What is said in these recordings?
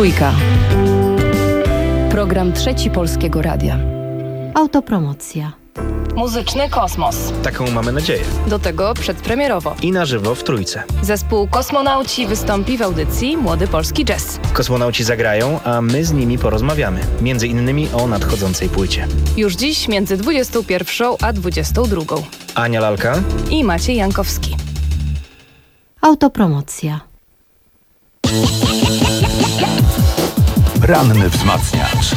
Trójka. Program Trzeci Polskiego Radia. Autopromocja. Muzyczny kosmos. Taką mamy nadzieję. Do tego przedpremierowo. I na żywo w Trójce. Zespół Kosmonauci wystąpi w audycji Młody Polski Jazz. Kosmonauci zagrają, a my z nimi porozmawiamy. Między innymi o nadchodzącej płycie. Już dziś między 21 a 22. Ania Lalka I Maciej Jankowski. Autopromocja. Ranny wzmacniacz.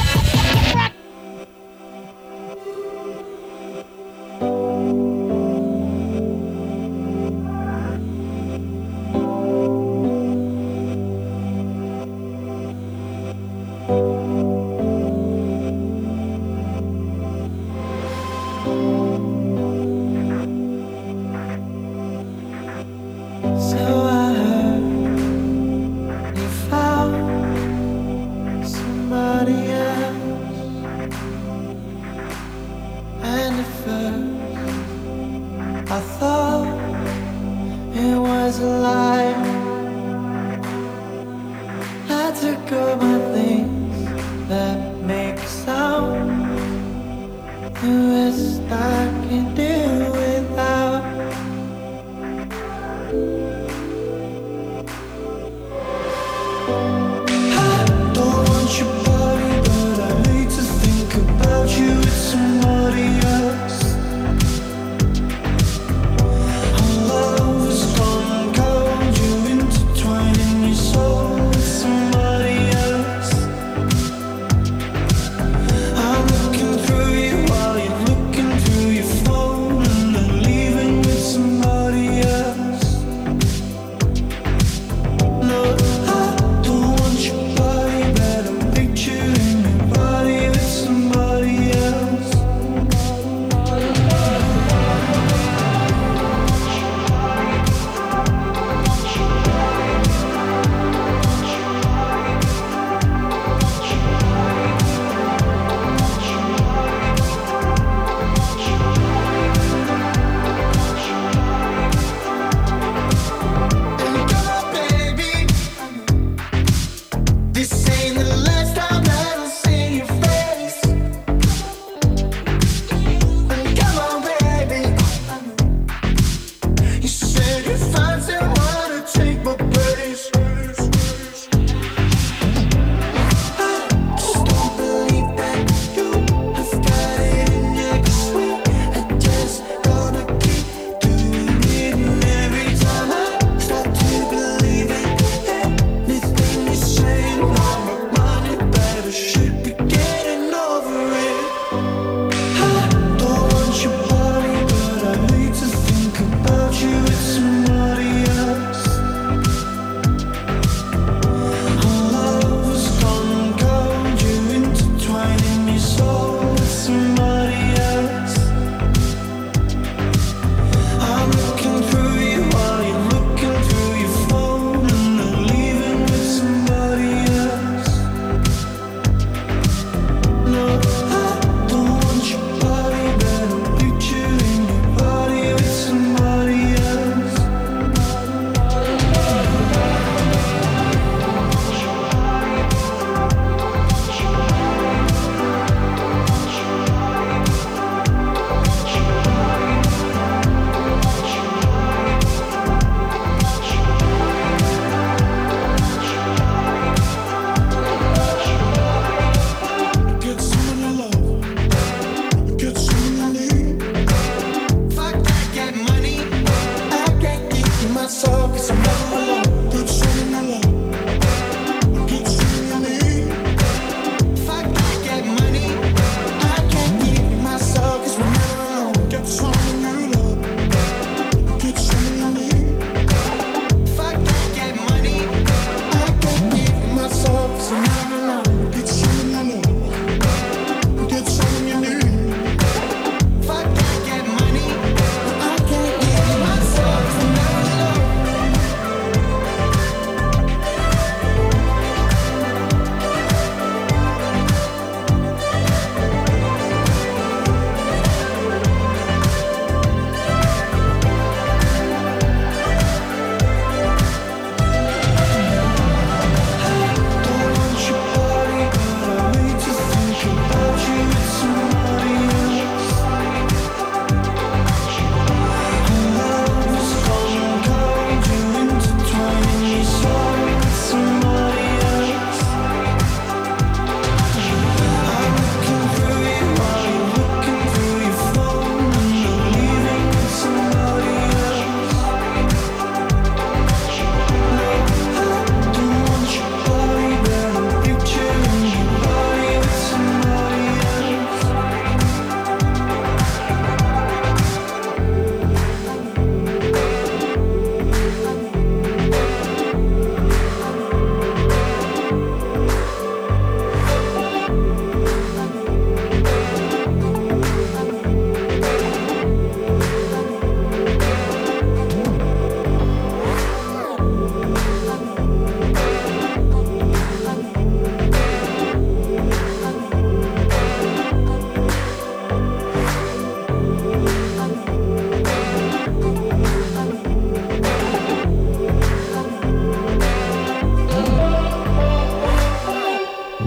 Somebody else.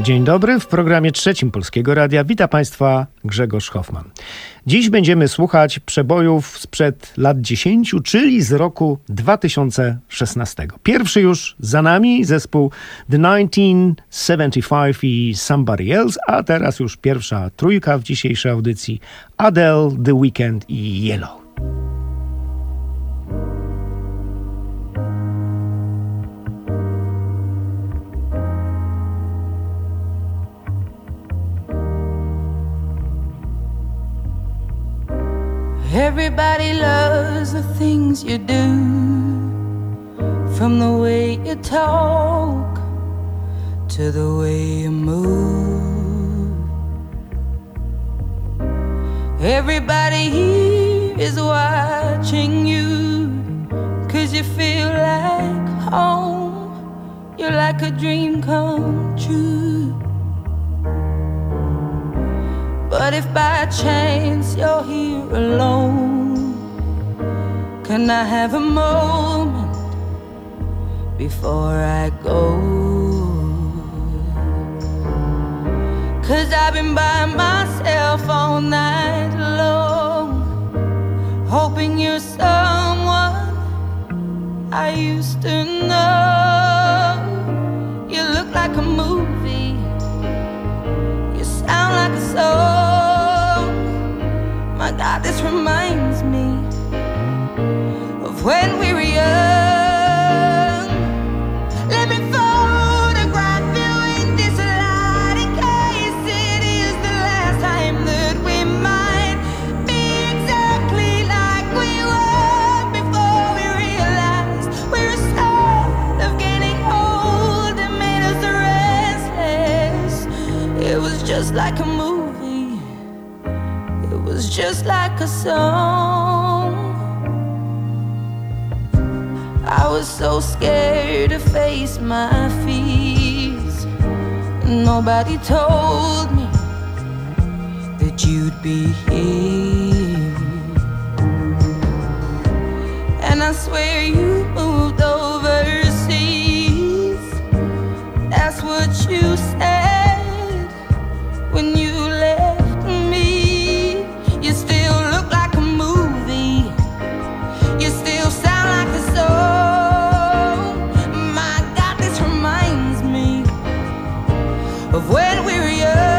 Dzień dobry, w programie trzecim Polskiego Radia wita Państwa Grzegorz Hoffman. Dziś będziemy słuchać przebojów sprzed lat 10, czyli z roku 2016. Pierwszy już za nami, zespół The 1975 i Somebody Else, a teraz już pierwsza trójka w dzisiejszej audycji: Adele, The Weeknd i Yellow. Everybody loves the things you do, from the way you talk to the way you move. Everybody here is watching you, 'cause you feel like home. You're like a dream come true. But if by chance you're here alone, can I have a moment before I go? 'Cause I've been by myself all night long, hoping you're someone I used to know. You look like a movie, you sound like a song. My God, this reminds me of when we were young. Let me photograph you in this light, in case it is the last time that we might be exactly like we were before we realized we're sad of getting old. It made us restless. It was just like a movie, it was just like a song. I was so scared to face my fears. Nobody told me that you'd be here. And I swear you moved overseas. That's what you said when you left me. You still look like a movie, you still sound like a song. My God, this reminds me of when we were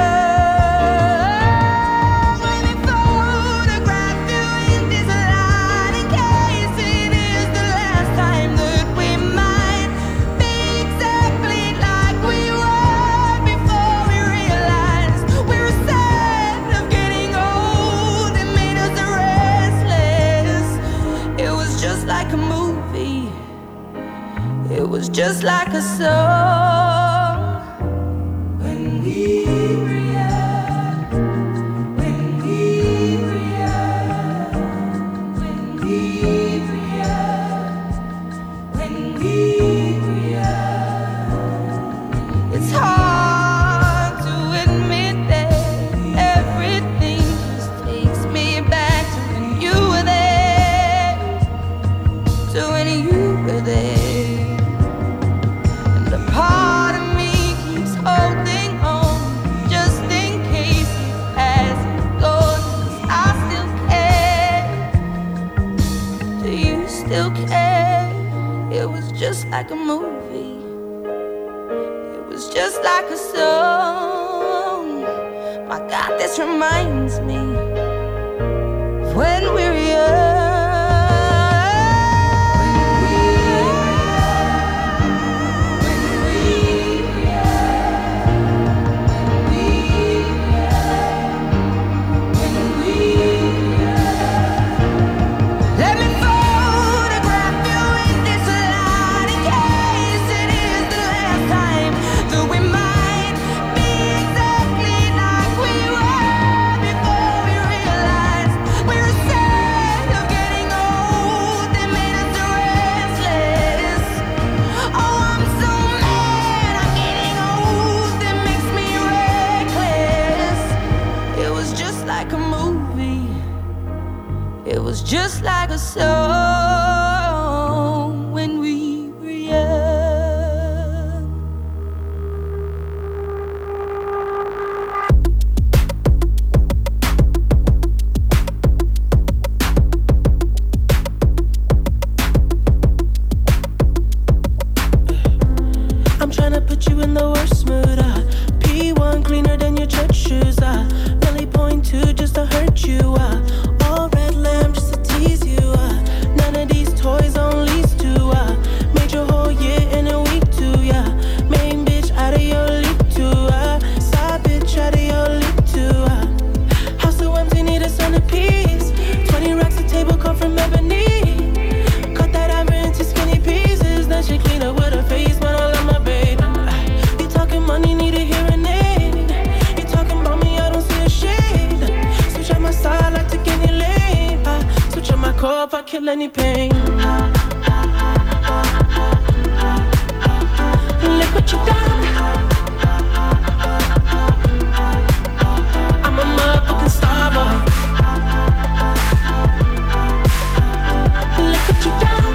young. Let me photograph you in this light, in case it is the last time that we might be exactly like we were before we realized we were sad of getting old. It made us restless. It was just like a movie, it was just like a song. When we were young, when we were young, when we were young, when we were young. It's hard to admit that everything just takes me back to when you were there, to when you were there. And a part of me keeps holding on, just in case it hasn't gone. 'Cause I still care. Do you still care? It was just like a movie, it was just like a song. My God, this reminds me of when we were young. Let me photograph you in this light, in case it is the last time that we might be exactly like we were before we realized we were sad of getting old. It made us restless. Oh, I'm so mad I'm getting old. It makes me reckless. It was just like a movie, it was just like a song when we were young. kill any pain. Look what you done. I'm a motherfucking star boy. Look what you done.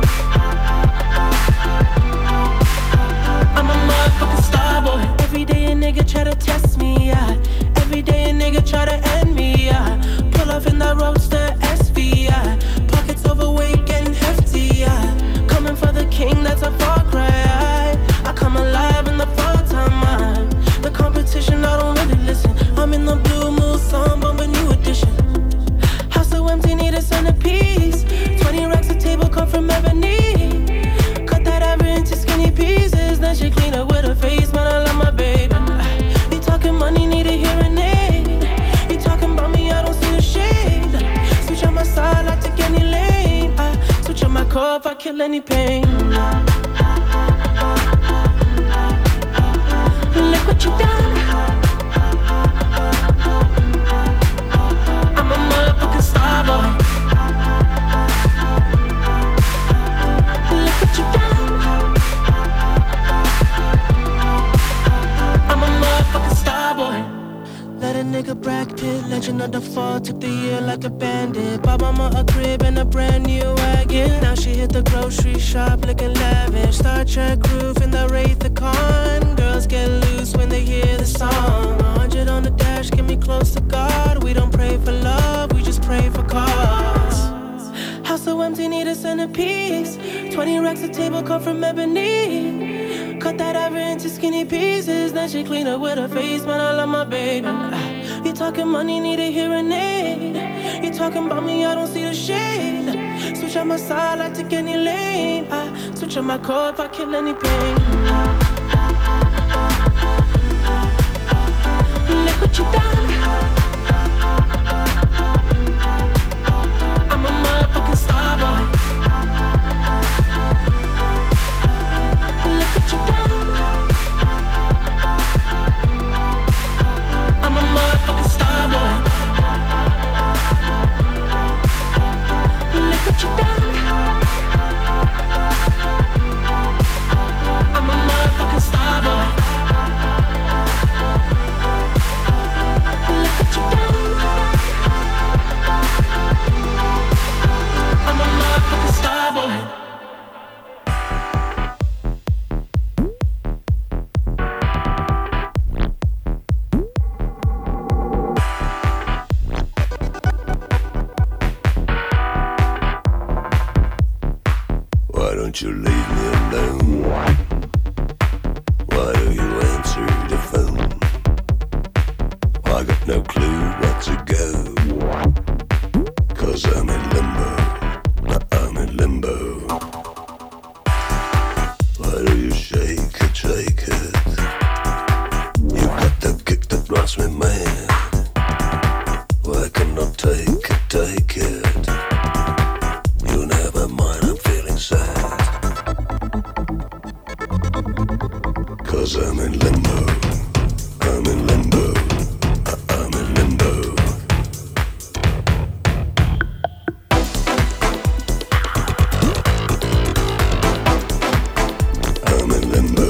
I'm a motherfucking star boy. Every day a nigga try to test me, yeah. Every day a nigga try to end me, yeah. Pull off in that roadster SV, yeah. Pockets overweight, getting hefty, yeah. Coming for the king, that's a far cry. I come alive in the fall time. The competition, I don't really listen. I'm in the blue moon, song, but a new edition. House so empty, need a centerpiece. 20 racks of table come from ebony. Cut that average into skinny pieces. Then she clean up with her face, man, I love my baby. You talking money, need a hearing aid. You talking about me, I don't see the shade. Switch on my side, I take any lane. I switch on my car if I kill any pain. Look what you done. I'm a motherfucking star boy. Look what you done. I'm a motherfucking star boy. Let a nigga Brad Pitt, legend of the fall, took the year like a bandit. Bought mama a crib and a brand new wagon. Now she hit the grocery shop looking lavish. Star Trek roof in the Wraith the Con. Girls get loose when they hear the song. 100 on the dash, get me close to God. We don't pray for love, we just pray for cause. House so empty, need a centerpiece. 20 racks of table come from ebony. Cut that average into skinny pieces. Then she clean up with her face, man, I love my baby. You talking money, need a hearing aid. You talking about me, I don't see the shade. Switch on my side, I take any lane. I switch on my car if I kill any pain. Look what you done. I'm a motherfucking star boy. Look what you done. I'm a motherfucking star boy. Look what you done. I'm a motherfucking star boy. Look what you done. I'm a motherfucking star boy. Why don't you leave me alone? Why do you answer the phone? I got no clue where to go. 'Cause I'm in limbo, I'm in limbo. Why do you shake it, shake it? You got the kick that drives me mad. Why cannot take it, take it? You never mind, I'm feeling sad. 'Cause I'm in limbo, I'm in limbo, I'm in limbo. I'm in limbo.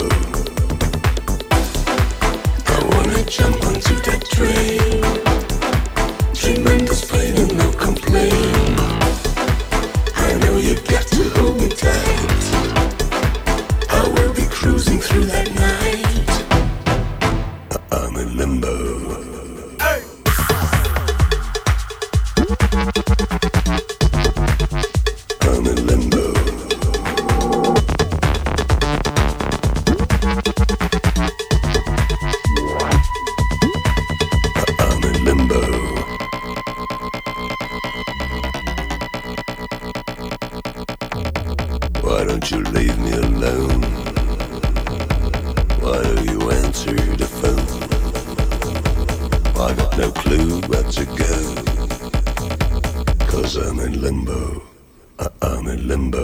I wanna jump onto that train. Tremendous pain and no complaint. I know you got to hold me tight. I will be cruising through that night. I'm in limbo. I'm in limbo. I'm in limbo. Why don't you leave me alone? Why do you answer the phone? I got no clue where to go. 'Cause I'm in limbo, I'm in limbo.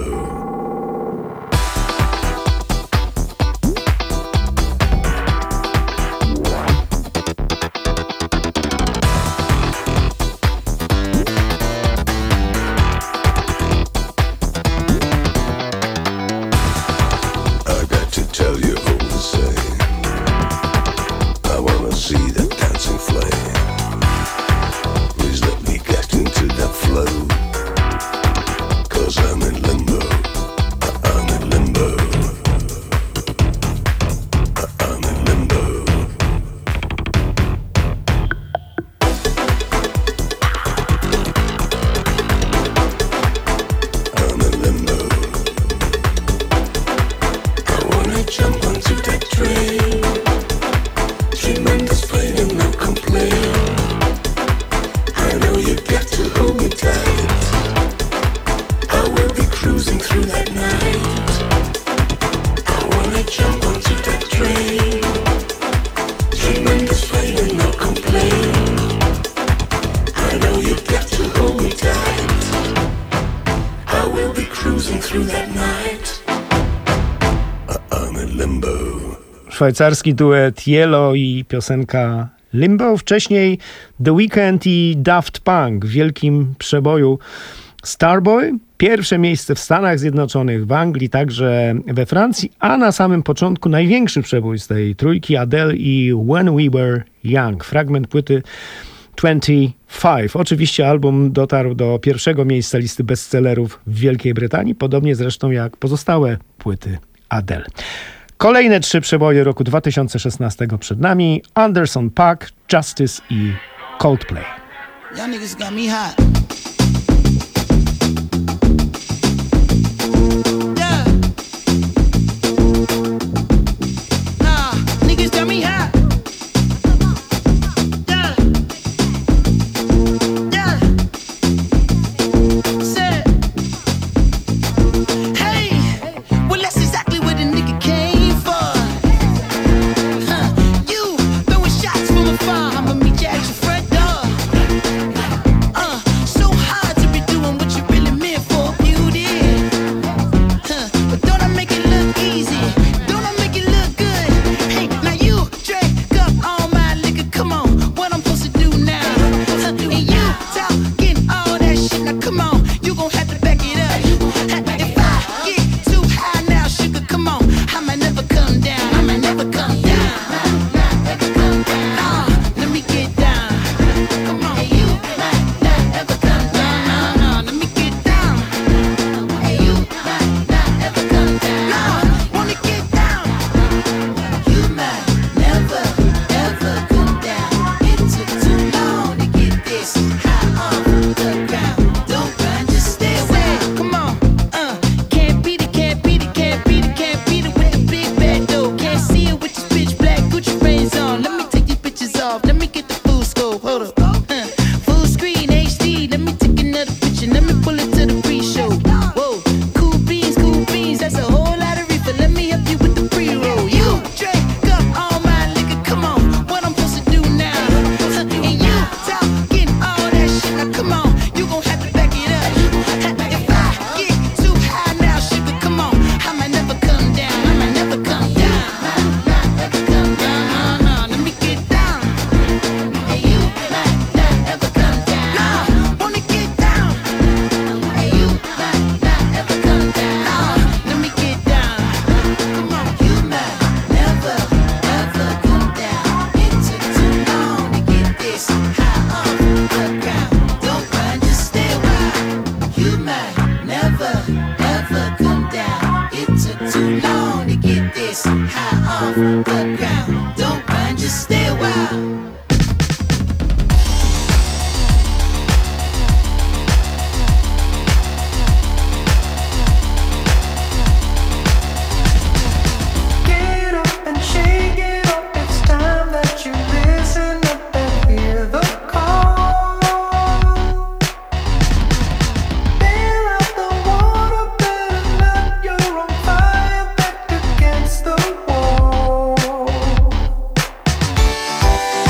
through that night. I'm in limbo. Szwajcarski duet Yellow i piosenka Limbo. Wcześniej The Weeknd i Daft Punk w wielkim przeboju Starboy. Pierwsze miejsce w Stanach Zjednoczonych, w Anglii, także we Francji, a na samym początku największy przebój z tej trójki Adele i When We Were Young. Fragment płyty 25. Oczywiście album dotarł do pierwszego miejsca listy bestsellerów w Wielkiej Brytanii, podobnie zresztą jak pozostałe płyty Adele. Kolejne 3 przeboje roku 2016 przed nami. Anderson .Paak, Justice i Coldplay. Y'all niggas got me hot. Yeah. Nah, niggas got me hot. Yeah. Yeah. Said. Hey, well that's exactly what the nigga came for. You throwing shots from afar. I'ma meet you at your front door. So hard to be doing what you really meant for, beauty. But don't I make it look easy? Don't I make it look good? Hey, now you drink up all my liquor. Come on, what I'm supposed to do now? And you talking all that shit. Now come on, you gon' have to back it up. If I get too high now, sugar, come on, I might never come down. I might never come down. Let me get down. Come on, you might not ever come down. No, let me get down. You might not ever come down. No, wanna get down. You might never ever come down. It took too long to get this high off the ground. Don't run, just stay away. Come on, can't beat it, can't beat it, can't beat it, can't beat it with the big bad dough. Can't see it with this bitch black Gucci frames on. Let me take these bitches off. Let me get the full scope. Hold up, full screen HD. Let me take another picture. Let me pull it to the pre-show. Whoa, cool beans, that's a whole lot of reefer. Let me help you with the pre-roll. You drink up all my liquor. Come on, what I'm supposed to do now? And you talking all that shit. Now come on, you gon' have to back it up. If I get too high now, sugar, come on, I might never come down. I might never come down. No, let me get down. And you might not ever come down. No, wanna get down. And you might not ever come down. Let me get down. Come on, you might never ever come down. It took too long to get this high off the ground. Don't run, just stay a while. You might never ever come down. It took too long to get this high off the ground. Don't run, just stay a while. Get up and shake it up. It's time that you listen up and hear the call. Bail out the water, better not. You're on fire, back against the wall.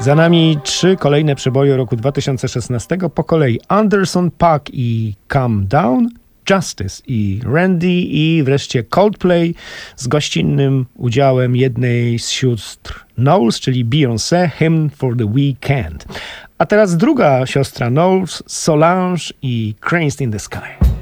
Za nami 3 kolejne przeboje roku 2016. Po kolei Anderson .Paak i Calm Down, Justice i Randy i wreszcie Coldplay z gościnnym udziałem jednej z sióstr Knowles, czyli Beyoncé, Hymn for the Weekend. A teraz druga siostra Knowles, Solange i Cranes in the Sky.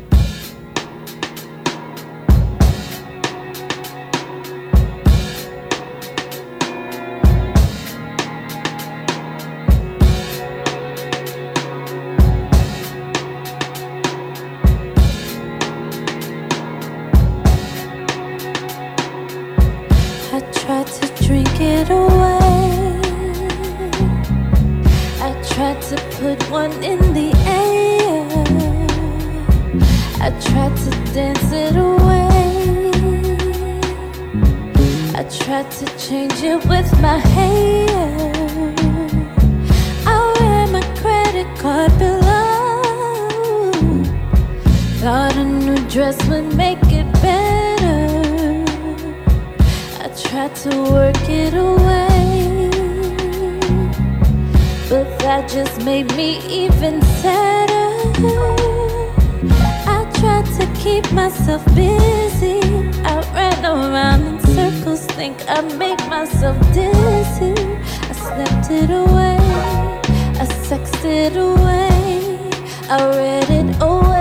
I tried to drink it away. I tried to put one in the air. I tried to dance it away. I tried to change it with my hair. I wear my credit card below. Thought a new dress would make it better. I tried to work it away, but that just made me even sadder. I tried to keep myself busy. I ran around in circles, think I made myself dizzy. I slept it away, I sexed it away, I read it away.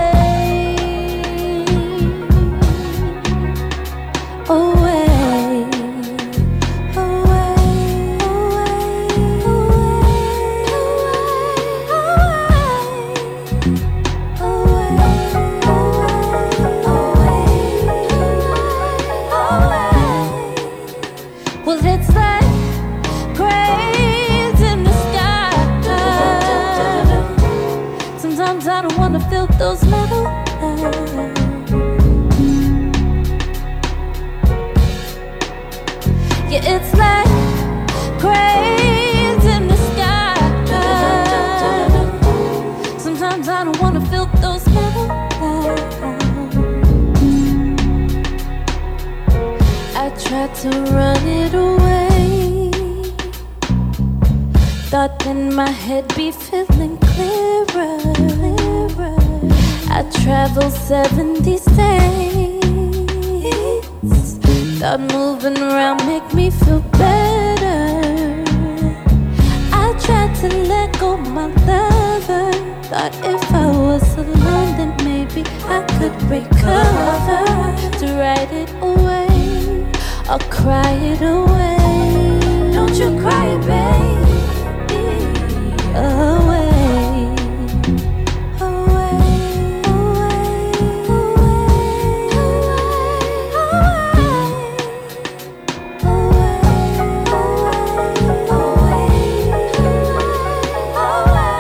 Those metal eyes. Yeah, it's like cranes in the sky. Sometimes I don't wanna feel those metal eyes. I tried to run it away. Thought then my head be feeling clearer. I traveled 70 states. Thought moving around make me feel better. I tried to let go my lover. Thought if I was alone then maybe I could recover. To write it away or cry it away. Don't you cry, baby, away.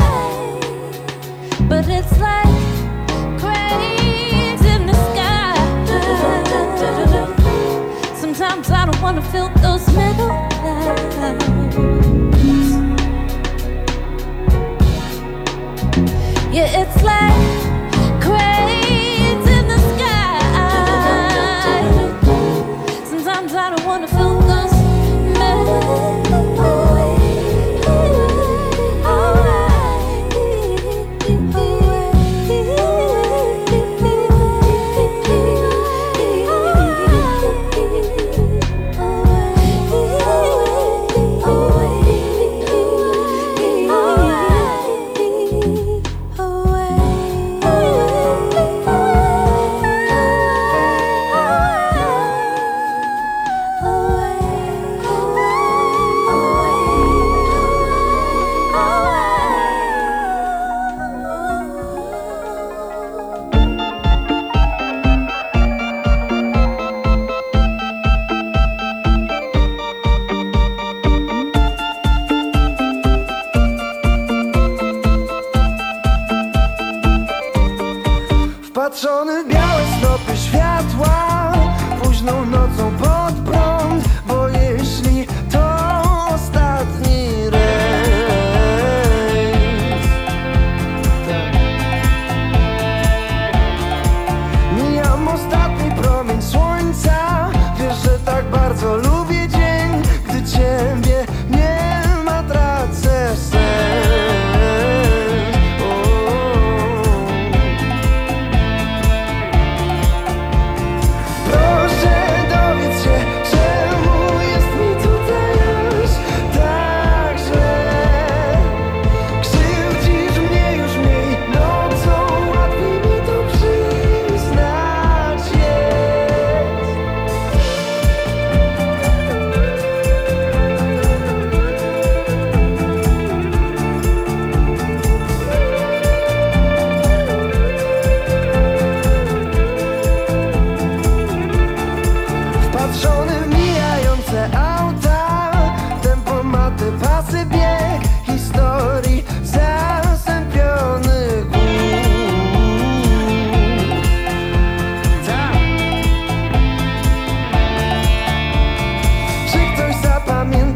But it's like cranes in the sky.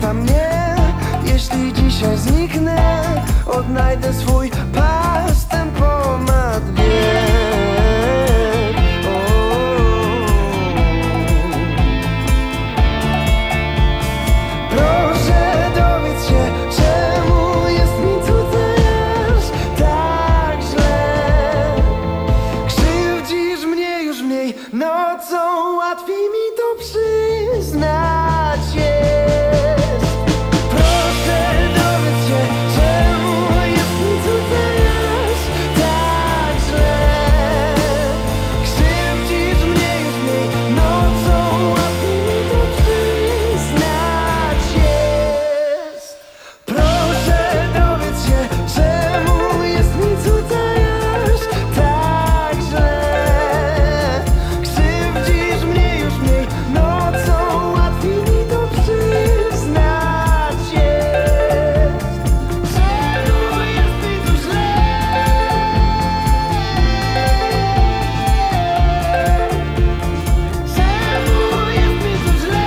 Pamięta mnie, jeśli dzisiaj zniknę, odnajdę swój pas, tempomat wie. Proszę dowiedz się, czemu jest mi tutaj aż tak źle. Krzywdzisz mnie już mniej, nocą łatwiej mi to przyznać jest. Proszę dowiedz się, czemu jest mi tutaj aż tak źle. Krzywdzisz mnie już mniej, nocą łatwiej mi to przyznać jest. Proszę dowiedz się, czemu jest mi tutaj aż tak źle. Krzywdzisz mnie już mniej, nocą łatwiej mi to przyznać jest. Czemu jest mi tu źle? Czemu jest mi tu źle?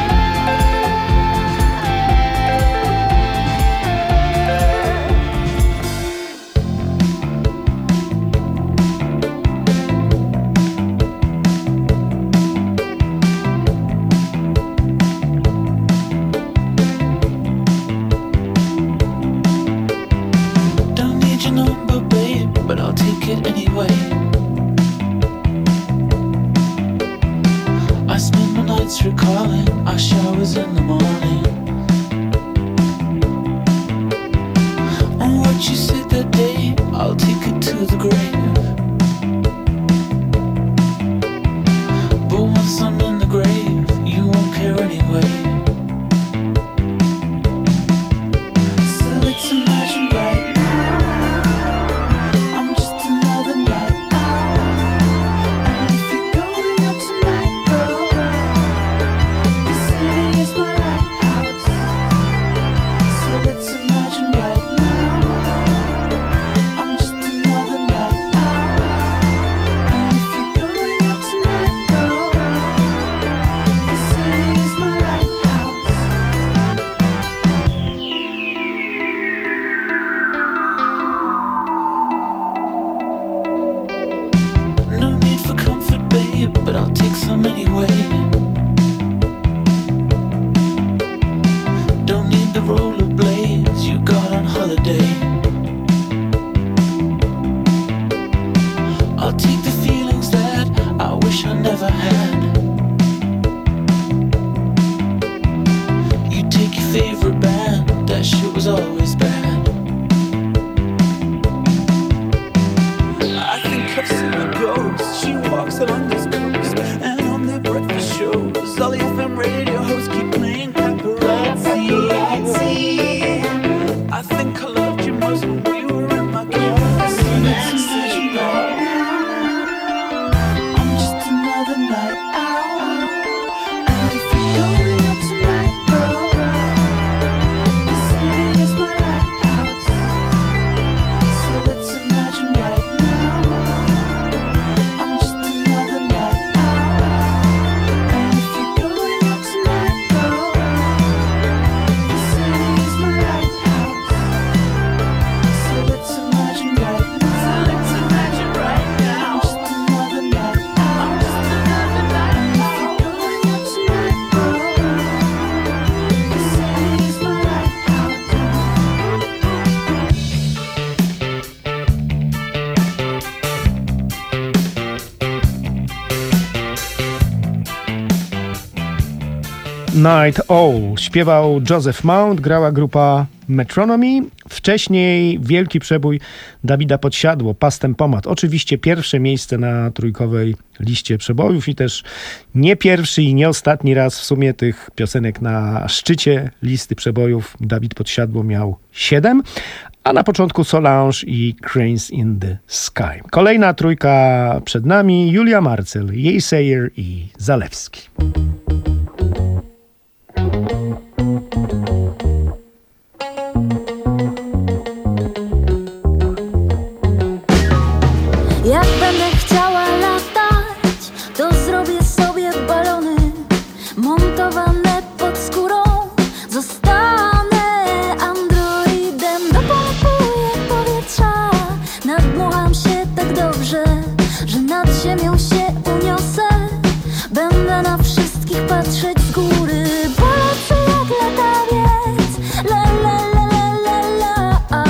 Don't need your number, babe, but I'll take it anyway. I spend my nights recalling our showers in the morning. On what you said that day, I'll take it to the grave. But once I'm in the grave, you won't care anyway. So let's imagine right now, I'm just another night out. And if you're going out tonight, girl, the city is my lighthouse. So let's imagine right now, I'm just another night out. And if you're going out tonight, girl, the city is my lighthouse. No need for comfort, babe, but I'll take some anyway. Don't need the rollerblades you got on holiday. I'll take the feelings that I wish I never had. You take your favorite band, that shit was always bad. I think I've seen a ghost. She walks along this coast, and on their breakfast shows, all the FM radio hosts keep playing paparazzi. I think I loved you most when we were in my class. I'm just another night out. And if you're going out tonight, girl, the city is my lighthouse. So let's imagine right now, I'm just another night out. And if you're going out tonight, girl, the city is my lighthouse. So let's imagine right now, I'm just another night out. And if you're going out tonight, girl, the city is my Night Owl śpiewał Joseph Mount, grała grupa Metronomy. Wcześniej wielki przebój Dawida Podsiadło, Pas Tempomat. Oczywiście pierwsze miejsce na trójkowej liście przebojów i też nie pierwszy i nie ostatni raz w sumie tych piosenek na szczycie listy przebojów. Dawid Podsiadło miał 7, a na początku Solange i Cranes in the Sky. Kolejna trójka przed nami: Julia Marcel, Jej Sayer i Zalewski. Jak będę chciała latać, to zrobię sobie balony montowane pod skórą. Zostaną patrzeć z góry, bo lecę jak latawiec. La la la la la la.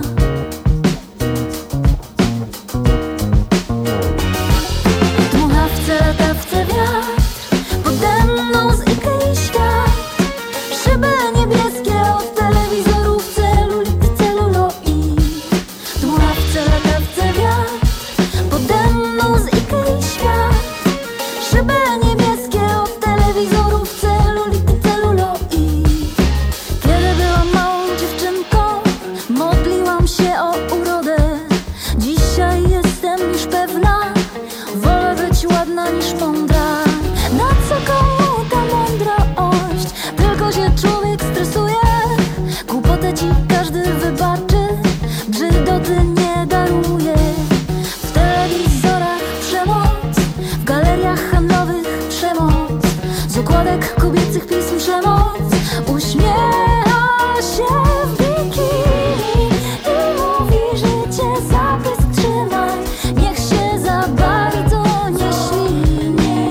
Dmuchawce, latawce, wiatr, pode mną z Ikei świat. Szyby niebieskie od telewizorów, celulity, celuloi. Dmuchawce, latawce, wiatr, pode mną z Ikei świat. Szyby niebieskie od telewizorów, celulity, celuloi. Kiedy byłam małą dziewczynką, modliłam się o urodę. Dzisiaj jestem już pewna, wolę być ładna niż mądra. Na co komu ta mądrość? Tylko się człowiek stresuje. Głupotę ci każdy wybaczy, brzydoty nie daruje. W telewizorach przemoc, w galeriach handlowych przemoc, z okładek kobiecych pism przemoc. Uśmiecha się w bikini i mówi, że cię za pysk trzymaj. Niech się za bardzo nie ślini.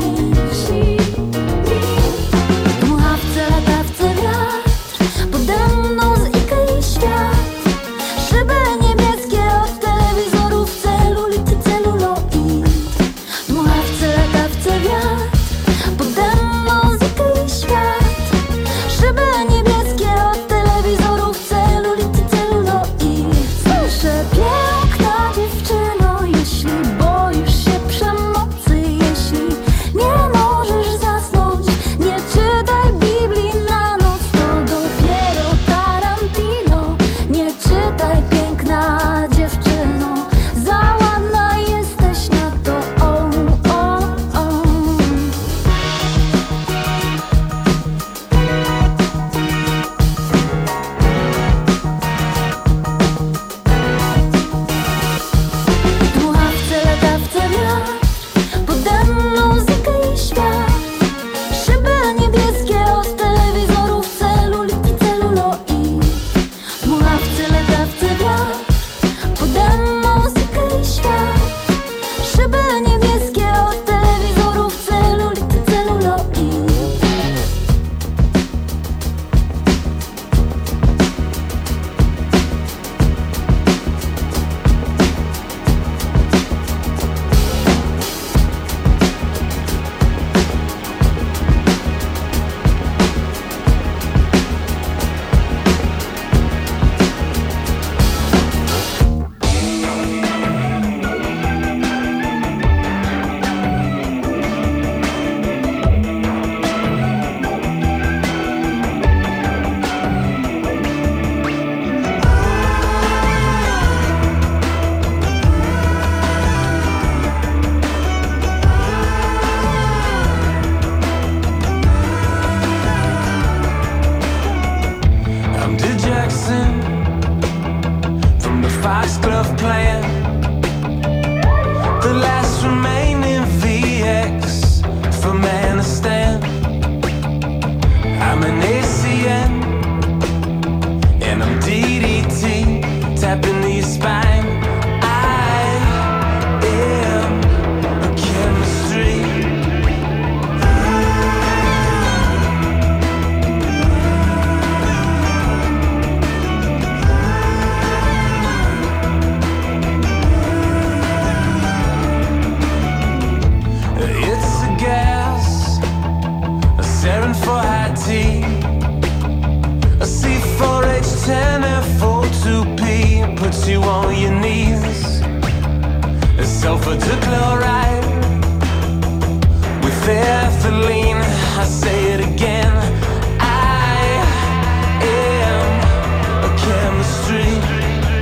Dmuchawce, latawce, wiatr, pode mną z Ikei świat. Szyby niebieskie od telewizorów, celulity, celuloi. Dmuchawce, latawce, wiatr, pode mną z Ikei świat. Szyby niebieskie od telewizorów, celulity, celuloi. Słyszę, piękna dziewczyno, jeśli boisz się przemocy, jeśli nie możesz zasnąć, nie czytaj Biblii na noc, to dopiero Tarantino. Nie czytaj, piękna dziewczyno, za ładna jesteś na to. O, o, o. Dmuchawce, latawce, wiatr, pode mną z Ikei świat. Szyby niebieskie od telewizorów, celulity, celuloi. Dmuchawce, latawce, wiatr, pode mną z Ikei świat. Szyby niebieskie od telewizorów, celulity, celuloi. I'm Dick Jackson from the Foxglove Clan, the last remaining VX from Afghanistan. I'm an ACN and I'm DDT, tapping the spine. I am a chemistry. It's a gas, a sarin for high tea, a C4H10 F02P puts you on your knees. A sulfur chloride with ethylene. I say it again. I am a chemistry.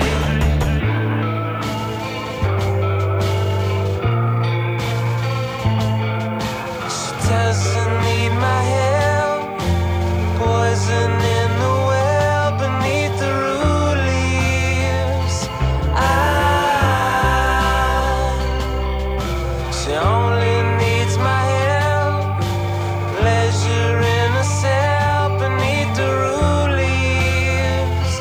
Doesn't need my help. Poison in the well beneath the root leaves. She only needs my help. Pleasure in a cell beneath the root leaves.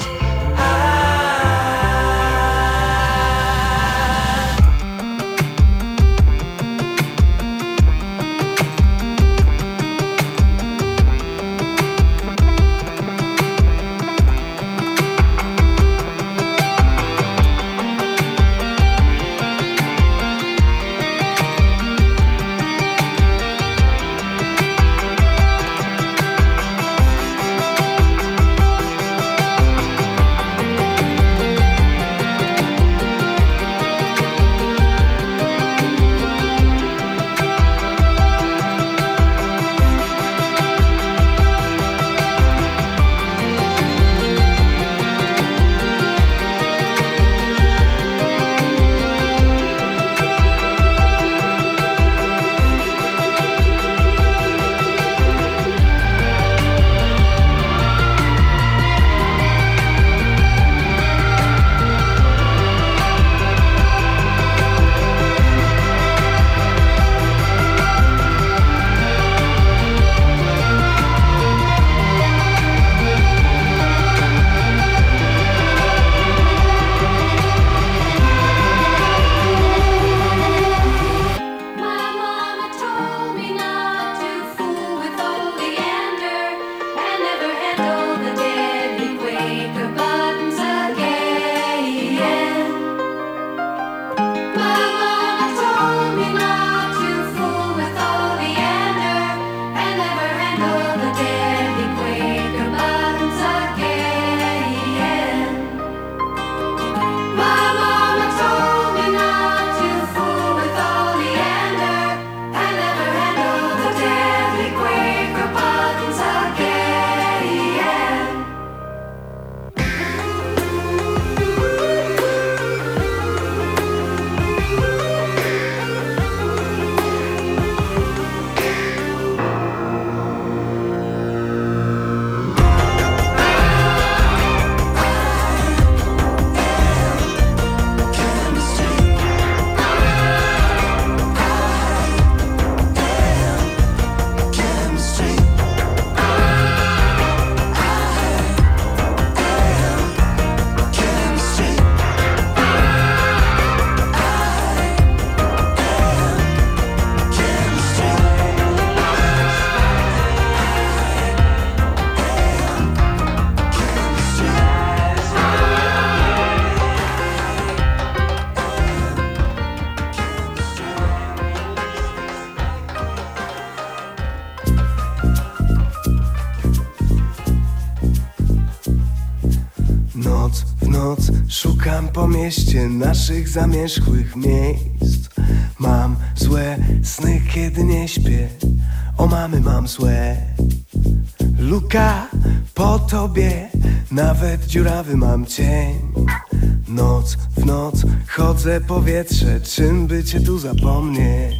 noc szukam po mieście naszych zamierzchłych miejsc. Mam złe sny, kiedy nie śpię. O mamy, mam złe. Luka po tobie, nawet dziurawy mam cień. Noc w noc chodzę powietrze, czym by cię tu zapomnieć?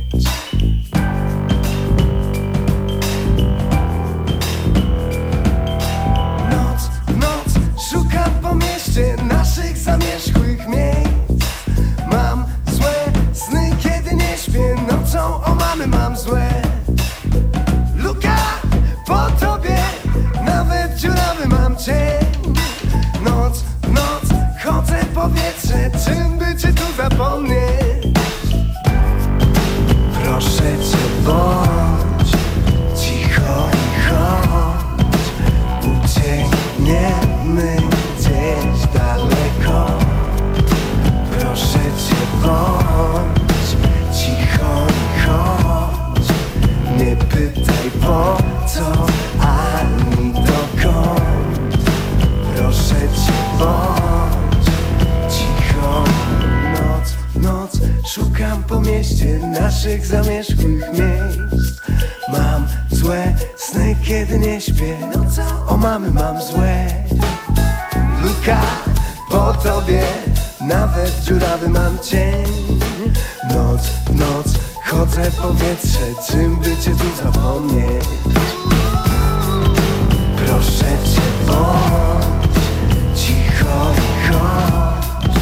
Noc w noc szukam po mieście naszych zamierzchłych miejsc. Mam złe sny, kiedy nie śpię. Nocą o mamy mam złe. Luka po tobie, nawet dziurawy mam cień. Noc w noc chodzę powietrze, czym by cię tu zapomnieć? Proszę cię, bądź cicho i chodź. Uciekniemy gdzieś daleko. Proszę cię, bądź cicho i chodź. Nie pytaj po co, ani dokąd. Proszę cię, bądź cicho. Noc w noc szukam po mieście naszych zamierzchłych miejsc. Mam złe sny, kiedy nie śpię. O mamy, mam złe. Luka po tobie, nawet dziurawy mam cień. Noc w noc chodzę powietrze, czym by cię tu zapomnieć? Proszę cię, bądź cicho i chodź.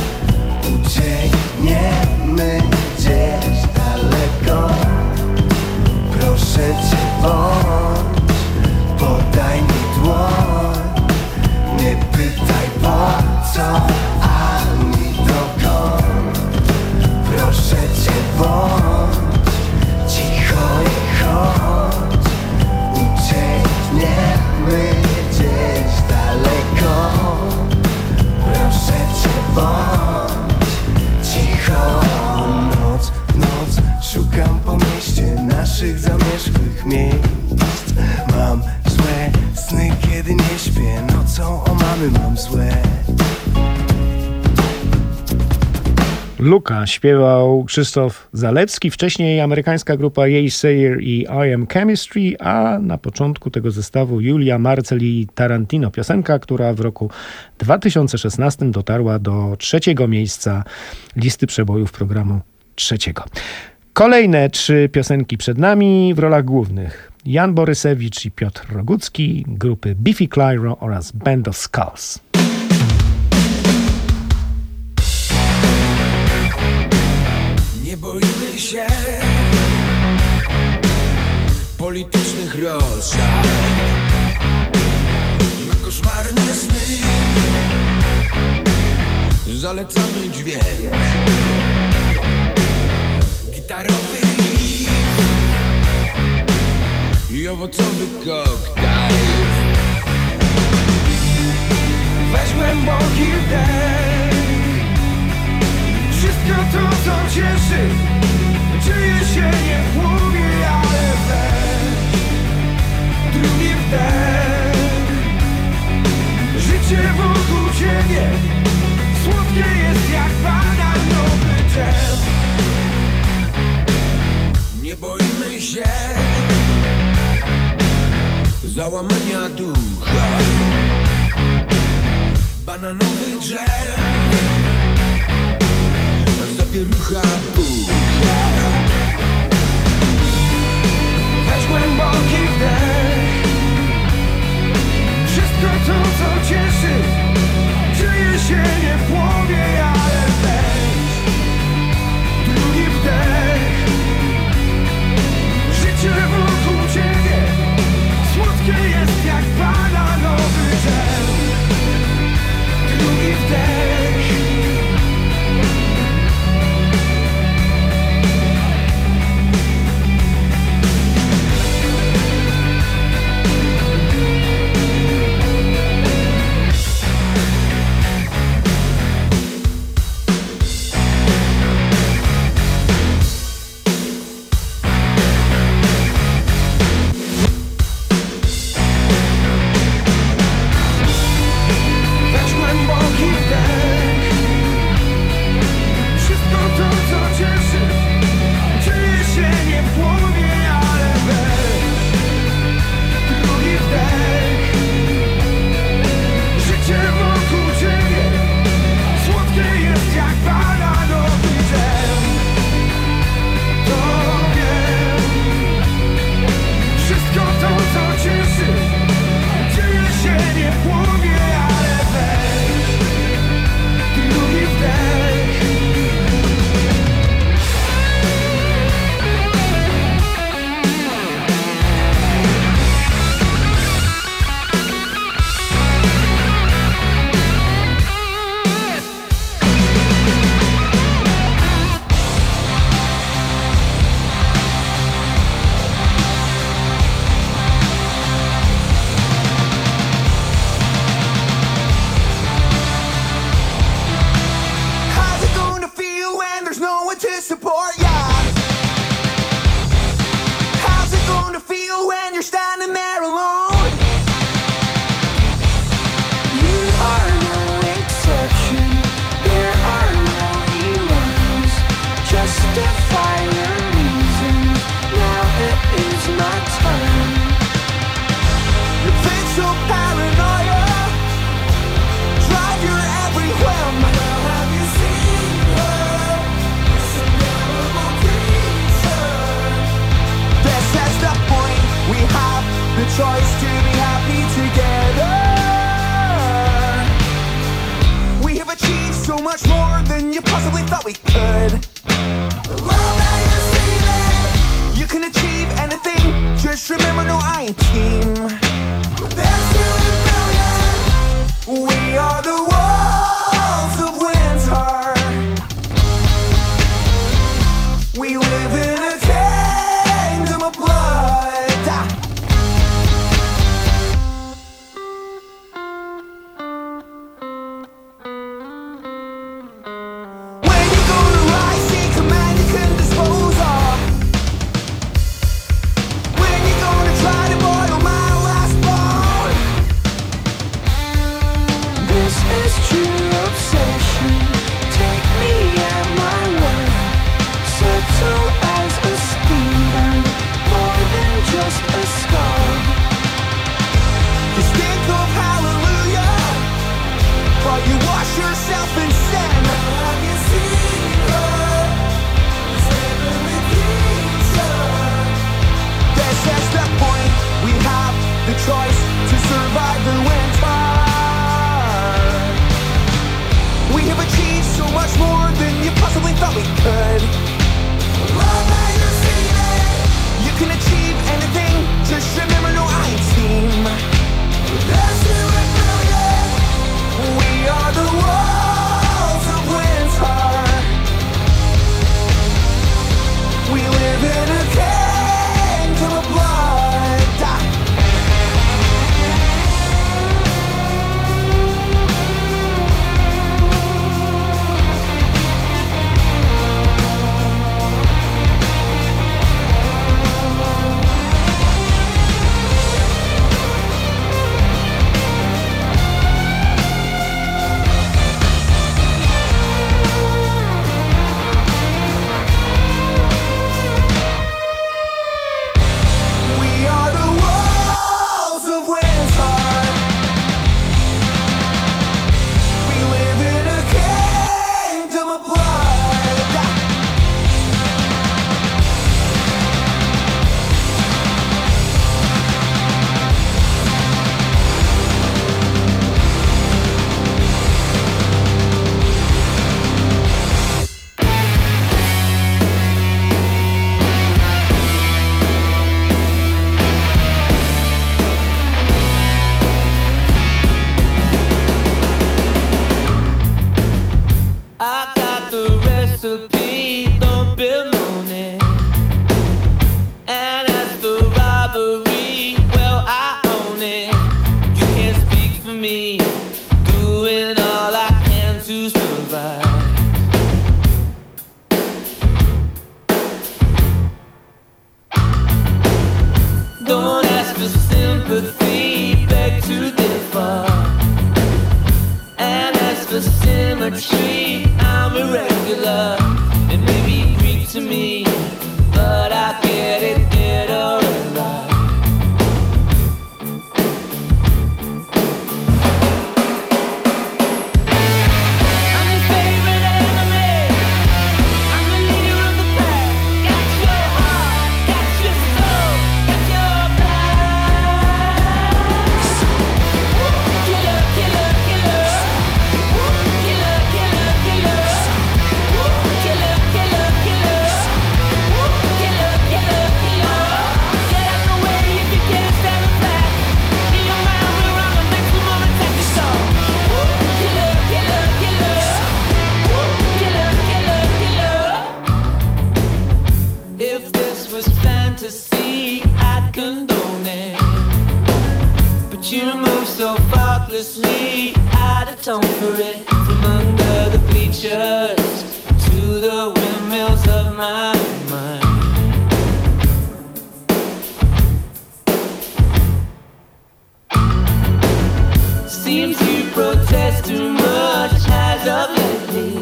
Uciekniemy gdzieś daleko. Proszę cię, bądź, podaj mi dłoń. Nie pytaj po co, ani dokąd. Proszę cię, bądź cicho i chodź. Uciekniemy gdzieś daleko. Proszę cię, bądź cicho. Noc w noc szukam po mieście naszych zamierzchłych miejsc. Mam złe sny, kiedy nie śpię. Nocą o mamy mam złe. Luka śpiewał Krzysztof Zalecki, wcześniej amerykańska grupa Yay Sayer i I Am Chemistry, a na początku tego zestawu Julia Marcel i Tarantino. Piosenka, która w roku 2016 dotarła do 3. miejsca listy przebojów programu 3. Kolejne 3 piosenki przed nami w rolach głównych. Jan Borysewicz i Piotr Rogucki, grupy Biffy Clyro oraz Band of Skulls. Nie boimy się politycznych roszad na koszmarne sny. Zalecamy dźwięk gitarowy i owocowy koktajl. Weź głęboki wdech. Wszystko to, co cieszy, czuję się nie w głowie, ale weź drugi wdech. Życie wokół ciebie słodkie jest jak bananowy dżem. Nie boimy się załamania ducha. Bananowy dżem, zapierucha pucha. Weź głęboki wdech. Wszystko to, co cieszy, czuję się nie w głowie, ale weź drugi wdech. Życie wokół ciebie słodkie jest jak bananowy dżem. Drugi wdech. choice to be happy together. We have achieved so much more than you possibly thought we could. Love that you're feeling. You can achieve anything. Just remember, no, I ain't team. There's 2 billion. We are the walls of winter. We live in a kingdom of blood. When you go to rise, see command you can dispose of. When you gonna try to boil my last bone? This is true obsession. Take me at my word. Subtle as a steam, more than just a scar. You stink of hallelujah, but you wash yourself in sin. Have you seen her? It's heavenly pizza. This is the point. We have the choice to survive the winter. We have achieved so much more than you possibly thought we could. Love that you're feeling. You can achieve anything. Just remember, no, I ain't team. There's 2 billion. We are the walls of winter. We live in a kingdom of blood. We are the walls of winter. We live in a kingdom of blood. I got the recipe, don't build on it. And as for robbery, well, I own it. You can't speak for me, doing all I can to survive. Don't ask for sympathy, beg to differ. And as for symmetry, I'm irregular. It may be Greek to me, but I get it dead or alive. I'm your favorite enemy. I'm the leader of the pack. Got your heart, got your soul, got your back. Killer, killer, killer. Killer, killer, killer. Killer, killer, killer. Killer, killer, killer. Get out the way if you can't stand the fact. In your mind, we're on the maximum attack the song. Killer, killer, killer. Killer, killer, killer. If this was fantasy, I'd condone it. But you move so thoughtlessly, I'd atone for it. From under the bleachers to the windmills of my mind. Seems you protest too much as of lately.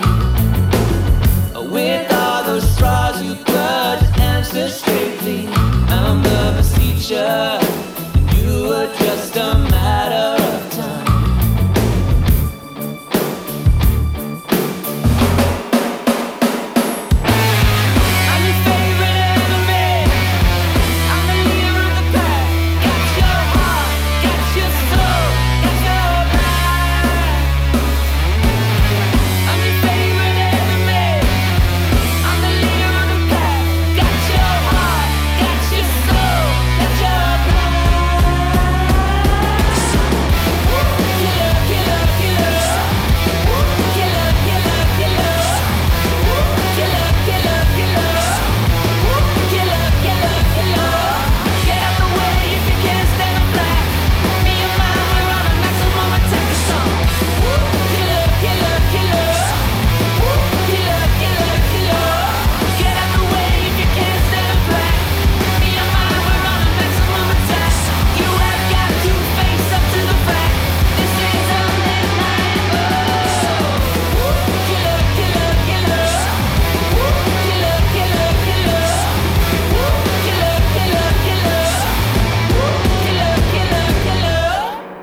With all those straws you clutch, answer straightly. I'm the beseecher, and you were just a matter of time. I'm your favorite enemy. I'm the leader of the pack. Got your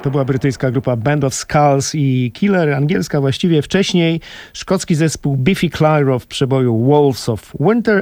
To była brytyjska grupa Band of Skulls i Killer, angielska właściwie. Wcześniej szkocki zespół Biffy Clyro w przeboju Wolves of Winter,